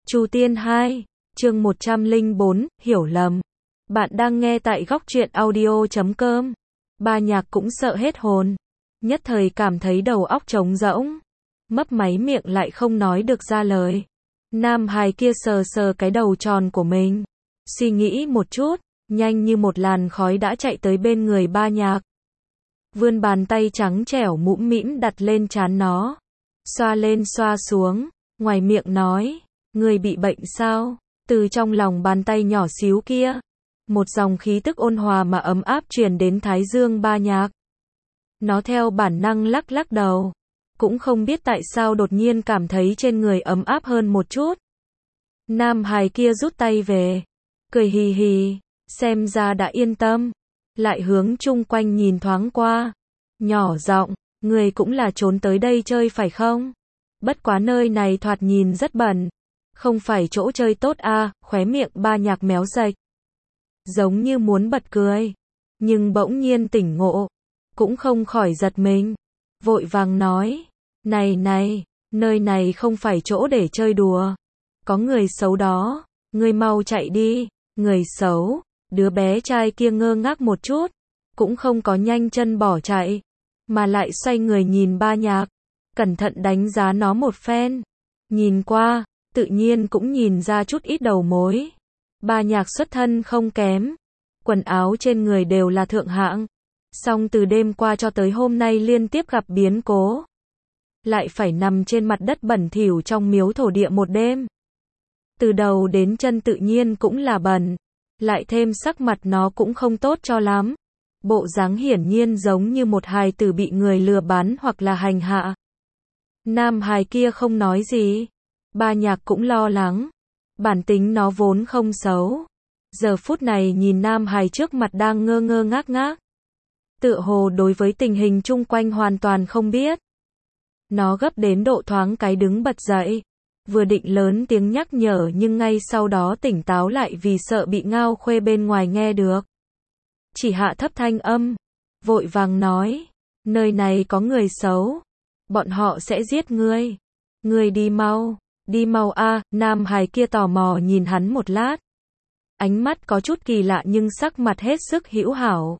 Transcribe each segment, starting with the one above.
Chu Tiên 2, chương 104, hiểu lầm. Bạn đang nghe tại góc truyện audio.com. Ba Nhạc cũng sợ hết hồn. Nhất thời cảm thấy đầu óc trống rỗng. Mấp máy miệng lại không nói được ra lời. Nam hài kia sờ sờ cái đầu tròn của mình. Suy nghĩ một chút, nhanh như một làn khói đã chạy tới bên người Ba Nhạc. Vươn bàn tay trắng trẻo mũm mĩm đặt lên trán nó. Xoa lên xoa xuống, ngoài miệng nói, người bị bệnh sao? Từ trong lòng bàn tay nhỏ xíu kia, một dòng khí tức ôn hòa mà ấm áp truyền đến thái dương Ba Nhạc. Nó theo bản năng lắc lắc đầu, cũng không biết tại sao đột nhiên cảm thấy trên người ấm áp hơn một chút. Nam hài kia rút tay về, cười hì hì, xem ra đã yên tâm, lại hướng chung quanh nhìn thoáng qua, nhỏ giọng, người cũng là trốn tới đây chơi phải không? Bất quá nơi này thoạt nhìn rất bẩn, không phải chỗ chơi tốt à? Khóe miệng Ba Nhạc méo sạch, giống như muốn bật cười, nhưng bỗng nhiên tỉnh ngộ, cũng không khỏi giật mình, vội vàng nói, này, nơi này không phải chỗ để chơi đùa, có người xấu đó, ngươi mau chạy đi. Người xấu? Đứa bé trai kia ngơ ngác một chút, cũng không có nhanh chân bỏ chạy, mà lại xoay người nhìn Ba Nhạc, cẩn thận đánh giá nó một phen. Nhìn qua, tự nhiên cũng nhìn ra chút ít đầu mối. Ba Nhạc xuất thân không kém, quần áo trên người đều là thượng hạng, song từ đêm qua cho tới hôm nay liên tiếp gặp biến cố, lại phải nằm trên mặt đất bẩn thỉu trong miếu thổ địa một đêm. Từ đầu đến chân tự nhiên cũng là bẩn, lại thêm sắc mặt nó cũng không tốt cho lắm. Bộ dáng hiển nhiên giống như một hài tử bị người lừa bán hoặc là hành hạ. Nam hài kia không nói gì. Ba Nhạc cũng lo lắng. Bản tính nó vốn không xấu. Giờ phút này nhìn Nam hài trước mặt đang ngơ ngơ ngác ngác. Tựa hồ đối với tình hình chung quanh hoàn toàn không biết. Nó gấp đến độ thoáng cái đứng bật dậy. Vừa định lớn tiếng nhắc nhở nhưng ngay sau đó tỉnh táo lại vì sợ bị Ngao Khuê bên ngoài nghe được. Chỉ hạ thấp thanh âm, vội vàng nói, nơi này có người xấu, bọn họ sẽ giết ngươi. Ngươi đi mau a. Nam hài kia tò mò nhìn hắn một lát. Ánh mắt có chút kỳ lạ nhưng sắc mặt hết sức hữu hảo.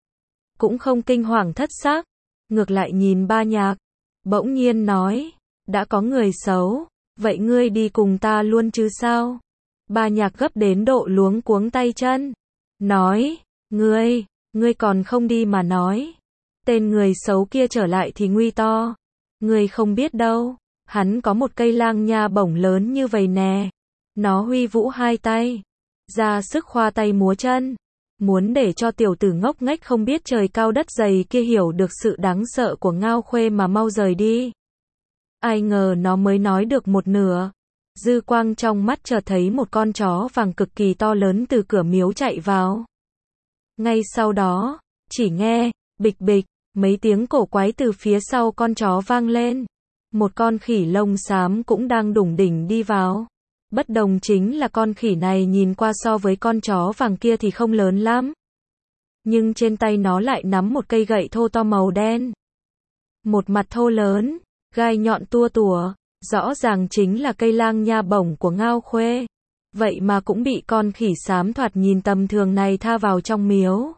Cũng không kinh hoàng thất xác, ngược lại nhìn Ba Nhạc, bỗng nhiên nói, đã có người xấu. Vậy ngươi đi cùng ta luôn chứ sao? Ba Nhạc gấp đến độ luống cuống tay chân. Nói, ngươi còn không đi mà nói. Tên người xấu kia trở lại thì nguy to. Ngươi không biết đâu, hắn có một cây lang nha bổng lớn như vậy nè. Nó huy vũ hai tay, ra sức khoa tay múa chân. Muốn để cho tiểu tử ngốc nghếch không biết trời cao đất dày kia hiểu được sự đáng sợ của Ngao Khuê mà mau rời đi. Ai ngờ nó mới nói được một nửa, dư quang trong mắt chợt thấy một con chó vàng cực kỳ to lớn từ cửa miếu chạy vào. Ngay sau đó, chỉ nghe, bịch bịch, mấy tiếng cổ quái từ phía sau con chó vang lên. Một con khỉ lông xám cũng đang đủng đỉnh đi vào. Bất đồng chính là con khỉ này nhìn qua so với con chó vàng kia thì không lớn lắm. Nhưng trên tay nó lại nắm một cây gậy thô to màu đen. Một mặt thô lớn, gai nhọn tua tủa, rõ ràng chính là cây lang nha bổng của Ngao Khuê. Vậy mà cũng bị con khỉ xám thoạt nhìn tầm thường này tha vào trong miếu.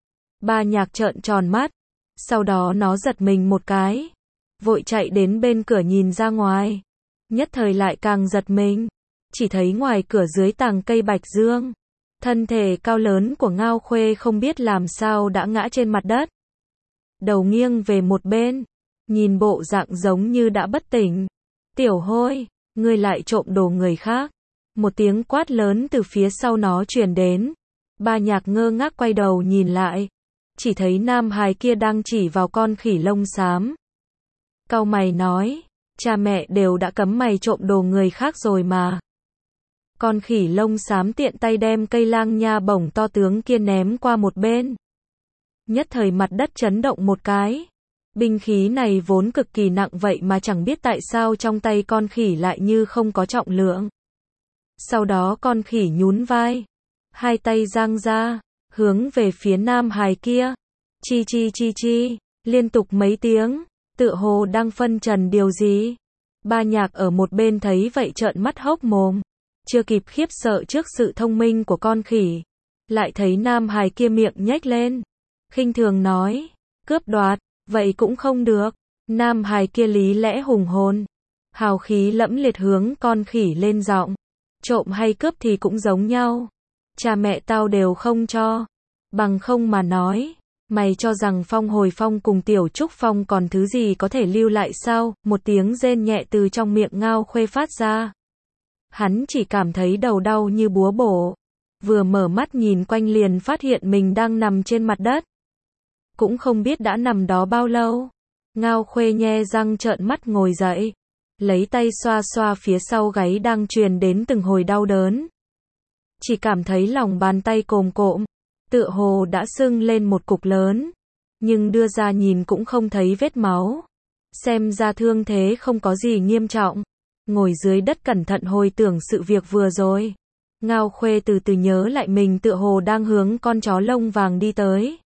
Ba Nhạc trợn tròn mắt, sau đó nó giật mình một cái, vội chạy đến bên cửa nhìn ra ngoài. Nhất thời lại càng giật mình, chỉ thấy ngoài cửa dưới tàng cây bạch dương, thân thể cao lớn của Ngao Khuê không biết làm sao đã ngã trên mặt đất. Đầu nghiêng về một bên, nhìn bộ dạng giống như đã bất tỉnh. Tiểu hôi, ngươi lại trộm đồ người khác. Một tiếng quát lớn từ phía sau nó truyền đến. Ba Nhạc ngơ ngác quay đầu nhìn lại, chỉ thấy nam hài kia đang chỉ vào con khỉ lông xám. Cau mày nói, cha mẹ đều đã cấm mày trộm đồ người khác rồi mà. Con khỉ lông xám tiện tay đem cây lang nha bổng to tướng kia ném qua một bên. Nhất thời mặt đất chấn động một cái. Binh khí này vốn cực kỳ nặng vậy mà chẳng biết tại sao trong tay con khỉ lại như không có trọng lượng. Sau đó con khỉ nhún vai, hai tay giang ra, hướng về phía nam hài kia. Chi, liên tục mấy tiếng, tựa hồ đang phân trần điều gì. Ba Nhạc ở một bên thấy vậy trợn mắt hốc mồm. chưa kịp khiếp sợ trước sự thông minh của con khỉ, lại thấy nam hài kia miệng nhếch lên, khinh thường nói, cướp đoạt, vậy cũng không được. Nam hài kia lý lẽ hùng hồn, hào khí lẫm liệt hướng con khỉ lên giọng, trộm hay cướp thì cũng giống nhau, cha mẹ tao đều không cho, bằng không mà nói, mày cho rằng Phong Hồi Phong cùng Tiểu Trúc Phong còn thứ gì có thể lưu lại sao? Một tiếng rên nhẹ từ trong miệng Ngao Khuê phát ra. Hắn chỉ cảm thấy đầu đau như búa bổ, vừa mở mắt nhìn quanh liền phát hiện mình đang nằm trên mặt đất. Cũng không biết đã nằm đó bao lâu. Ngao Khuê nhe răng trợn mắt ngồi dậy, lấy tay xoa xoa phía sau gáy đang truyền đến từng hồi đau đớn. Chỉ cảm thấy lòng bàn tay cồm cộm, tựa hồ đã sưng lên một cục lớn, nhưng đưa ra nhìn cũng không thấy vết máu. Xem ra thương thế không có gì nghiêm trọng. Ngồi dưới đất cẩn thận hồi tưởng sự việc vừa rồi. Ngao Khuê từ từ nhớ lại mình tựa hồ đang hướng con chó lông vàng đi tới.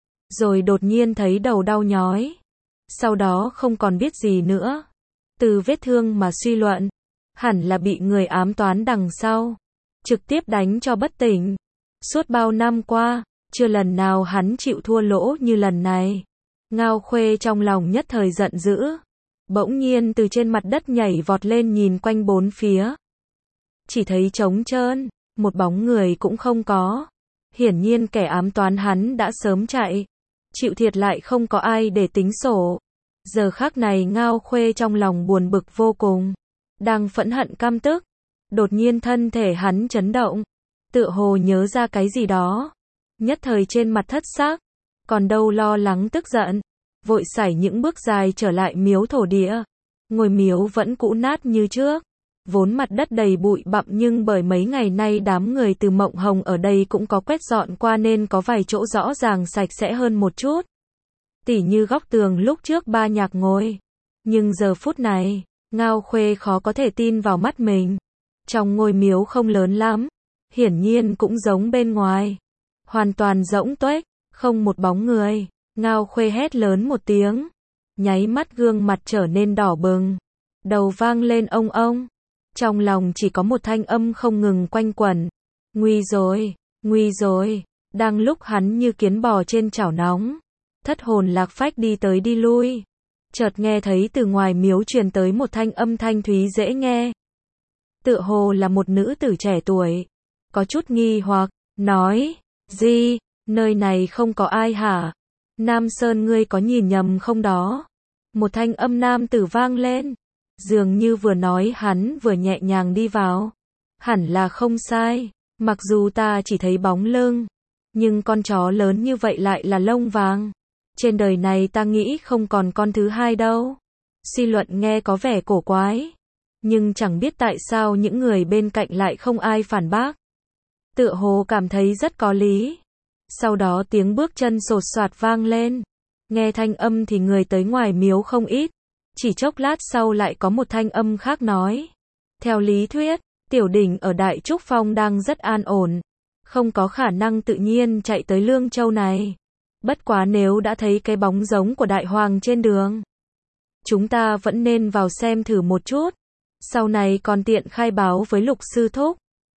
Rồi đột nhiên thấy đầu đau nhói. Sau đó không còn biết gì nữa. Từ vết thương mà suy luận, hẳn là bị người ám toán đằng sau, trực tiếp đánh cho bất tỉnh. Suốt bao năm qua, chưa lần nào hắn chịu thua lỗ như lần này. Ngao Khuê trong lòng nhất thời giận dữ, bỗng nhiên từ trên mặt đất nhảy vọt lên nhìn quanh bốn phía. Chỉ thấy trống trơn, một bóng người cũng không có. Hiển nhiên kẻ ám toán hắn đã sớm chạy, chịu thiệt lại không có ai để tính sổ. Giờ khắc này Ngao Khuê trong lòng buồn bực vô cùng, đang phẫn hận căm tức. Đột nhiên thân thể hắn chấn động, tựa hồ nhớ ra cái gì đó, nhất thời trên mặt thất sắc, còn đâu lo lắng tức giận, vội sải những bước dài trở lại miếu thổ địa. Ngôi miếu vẫn cũ nát như trước, vốn mặt đất đầy bụi bặm nhưng bởi mấy ngày nay đám người từ Mộng Hồng ở đây cũng có quét dọn qua nên có vài chỗ rõ ràng sạch sẽ hơn một chút. Tỉ như góc tường lúc trước Ba Nhạc ngồi. Nhưng giờ phút này, Ngao Khuê khó có thể tin vào mắt mình. Trong ngôi miếu không lớn lắm, hiển nhiên cũng giống bên ngoài, hoàn toàn rỗng tuếch, không một bóng người. Ngao Khuê hét lớn một tiếng, nháy mắt gương mặt trở nên đỏ bừng, đầu vang lên ông ông. Trong lòng chỉ có một thanh âm không ngừng quanh quẩn, nguy rồi, nguy rồi. Đang lúc hắn như kiến bò trên chảo nóng, thất hồn lạc phách đi tới đi lui, chợt nghe thấy từ ngoài miếu truyền tới một thanh âm thanh thúy dễ nghe. Tựa hồ là một nữ tử trẻ tuổi, có chút nghi hoặc, nói, gì, nơi này không có ai hả? Nam Sơn ngươi có nhìn nhầm không đó? Một thanh âm nam tử vang lên, dường như vừa nói hắn vừa nhẹ nhàng đi vào. Hẳn là không sai, mặc dù ta chỉ thấy bóng lưng, nhưng con chó lớn như vậy lại là lông vàng. Trên đời này ta nghĩ không còn con thứ hai đâu. Suy luận nghe có vẻ cổ quái, nhưng chẳng biết tại sao những người bên cạnh lại không ai phản bác. Tựa hồ cảm thấy rất có lý. Sau đó tiếng bước chân sột soạt vang lên. Nghe thanh âm thì người tới ngoài miếu không ít. Chỉ chốc lát sau lại có một thanh âm khác nói. Theo lý thuyết, Tiểu Đỉnh ở Đại Trúc Phong đang rất an ổn, không có khả năng tự nhiên chạy tới Lương Châu này. Bất quá nếu đã thấy cái bóng giống của Đại Hoàng trên đường, chúng ta vẫn nên vào xem thử một chút. Sau này còn tiện khai báo với Lục sư thúc.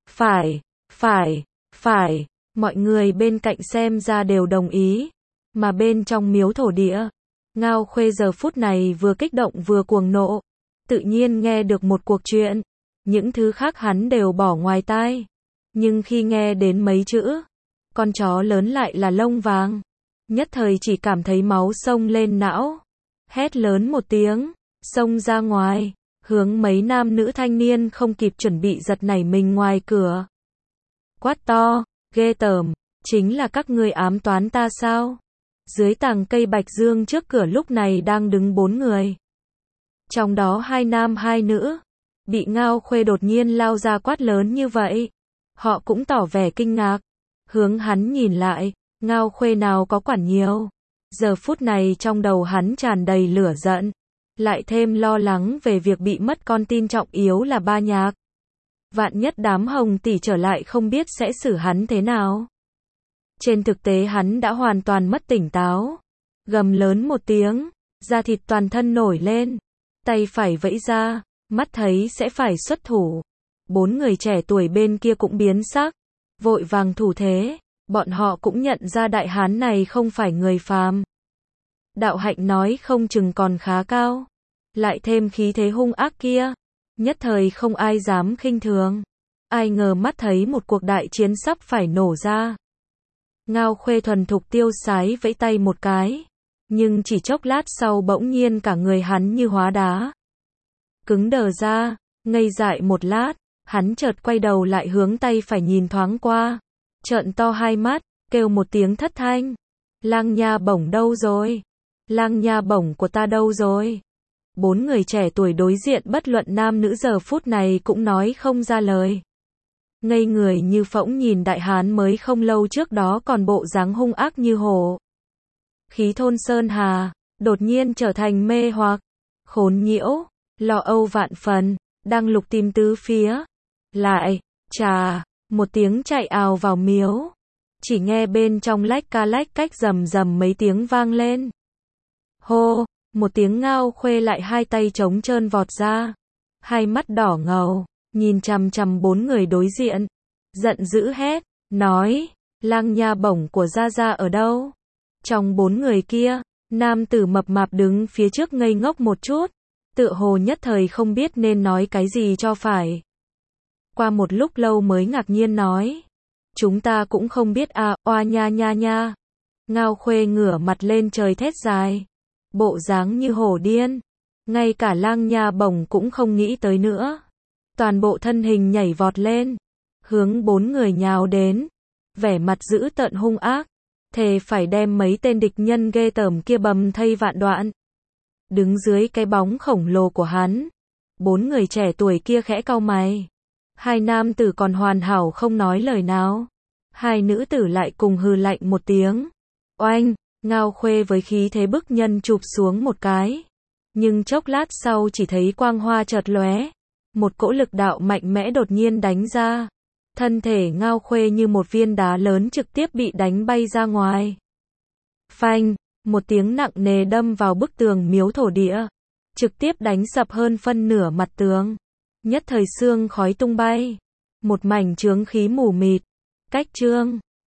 Phải. Mọi người bên cạnh xem ra đều đồng ý. Mà bên trong miếu thổ địa, Ngao Khuê giờ phút này vừa kích động vừa cuồng nộ. Tự nhiên nghe được một cuộc chuyện. Những thứ khác hắn đều bỏ ngoài tai. Nhưng khi nghe đến mấy chữ, con chó lớn lại là lông vàng, nhất thời chỉ cảm thấy máu xông lên não. Hét lớn một tiếng, xông ra ngoài, hướng mấy nam nữ thanh niên không kịp chuẩn bị giật nảy mình ngoài cửa. Quát to, ghê tởm, chính là các ngươi ám toán ta sao? Dưới tàng cây bạch dương trước cửa lúc này đang đứng 4 người. Trong đó 2 nam 2 nữ. Bị Ngao Khuê đột nhiên lao ra quát lớn như vậy. Họ cũng tỏ vẻ kinh ngạc. Hướng hắn nhìn lại, Ngao Khuê nào có quản nhiều. Giờ phút này trong đầu hắn tràn đầy lửa giận. Lại thêm lo lắng về việc bị mất con tin trọng yếu là Ba Nhạc. Vạn nhất đám Hồng tỷ trở lại không biết sẽ xử hắn thế nào. Trên thực tế hắn đã hoàn toàn mất tỉnh táo. Gầm lớn một tiếng, da thịt toàn thân nổi lên. Tay phải vẫy ra, mắt thấy sẽ phải xuất thủ. 4 người trẻ tuổi bên kia cũng biến sắc, vội vàng thủ thế, bọn họ cũng nhận ra đại hán này không phải người phàm. Đạo hạnh nói không chừng còn khá cao, lại thêm khí thế hung ác kia, nhất thời không ai dám khinh thường. Ai ngờ mắt thấy một cuộc đại chiến sắp phải nổ ra. Ngao Khuê thuần thục tiêu sái vẫy tay một cái, nhưng chỉ chốc lát sau bỗng nhiên cả người hắn như hóa đá. Cứng đờ ra, ngây dại một lát, hắn chợt quay đầu lại hướng tay phải nhìn thoáng qua, trợn to hai mắt, kêu một tiếng thất thanh. Lang nha bổng đâu rồi? Lang nha bổng của ta đâu rồi? 4 người trẻ tuổi đối diện bất luận nam nữ giờ phút này cũng nói không ra lời. Ngây người như phỗng nhìn đại hán mới không lâu trước đó còn bộ dáng hung ác như hổ. Khí thôn sơn hà, đột nhiên trở thành mê hoặc, khốn nhiễu, lo âu vạn phần, đang lục tìm tứ phía. Lại, chà, một tiếng chạy ào vào miếu. Chỉ nghe bên trong lách ca lách cách rầm rầm mấy tiếng vang lên. Hô, một tiếng Ngao Khuê lại hai tay trống trơn vọt ra. Hai mắt đỏ ngầu, nhìn chằm chằm 4 người đối diện. Giận dữ hét, nói, lang nha bổng của Gia Gia ở đâu? Trong 4 người kia, nam tử mập mạp đứng phía trước ngây ngốc một chút, tựa hồ nhất thời không biết nên nói cái gì cho phải. Qua một lúc lâu mới ngạc nhiên nói, chúng ta cũng không biết à, oa nha nha nha. Ngao Khuê ngửa mặt lên trời thét dài, bộ dáng như hổ điên, ngay cả lang nha bổng cũng không nghĩ tới nữa. Toàn bộ thân hình nhảy vọt lên, hướng 4 người nhào đến, vẻ mặt dữ tợn hung ác, thề phải đem mấy tên địch nhân ghê tởm kia bầm thây vạn đoạn. Đứng dưới cái bóng khổng lồ của hắn, 4 người trẻ tuổi kia khẽ cau mày. Hai nam tử còn hoàn hảo không nói lời nào, hai nữ tử lại cùng hừ lạnh một tiếng. Oanh, Ngao Khuê với khí thế bức nhân chụp xuống một cái, nhưng chốc lát sau chỉ thấy quang hoa chợt lóe, một cỗ lực đạo mạnh mẽ đột nhiên đánh ra. Thân thể Ngao Khuê như một viên đá lớn trực tiếp bị đánh bay ra ngoài. Phanh, một tiếng nặng nề đâm vào bức tường miếu thổ địa, trực tiếp đánh sập hơn phân nửa mặt tường. Nhất thời xương khói tung bay, một mảnh chướng khí mù mịt. Cách chương